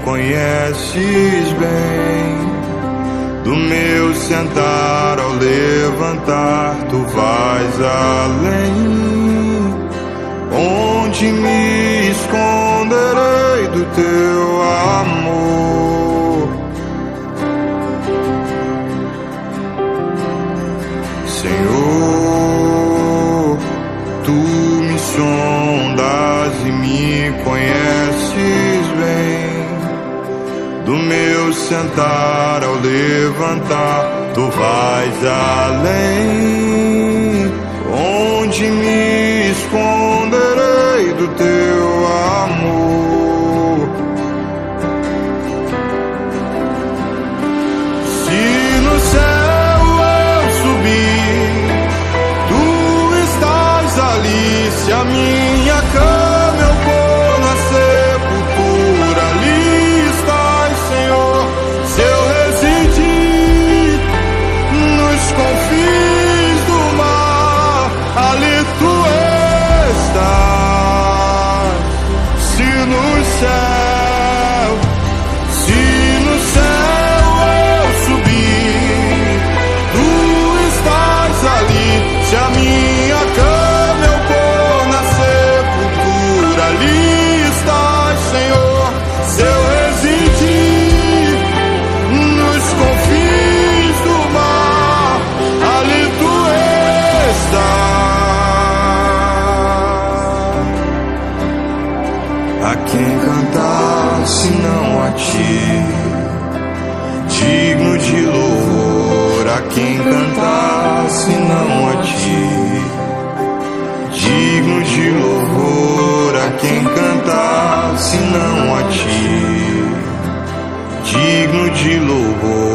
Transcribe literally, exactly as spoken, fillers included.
conheces bem. Do meu sentar ao levantar, tu vais além. Onde me esconderei do teu amor? Senhor, tu me sondas e me conheces bem. Do meu sentar ao levantar, tu vais além. Onde me esconderei do teu amor? Se no céu eu subir, tu estás ali. Se a minha cama eu pôr na sepultura, ali estás, Senhor. Se eu residir nos confins do mar, ali tu estás. Se no céu, se no céu eu subir, tu estás ali. Se a minha cama eu pôr na sepultura, ali estás, Senhor. Se eu residir nos confins do mar, ali tu estás. A quem cantar se não a ti? Digno de louvor. A quem cantar se não a ti? Digno de louvor. A quem cantar se não a ti? Digno de louvor.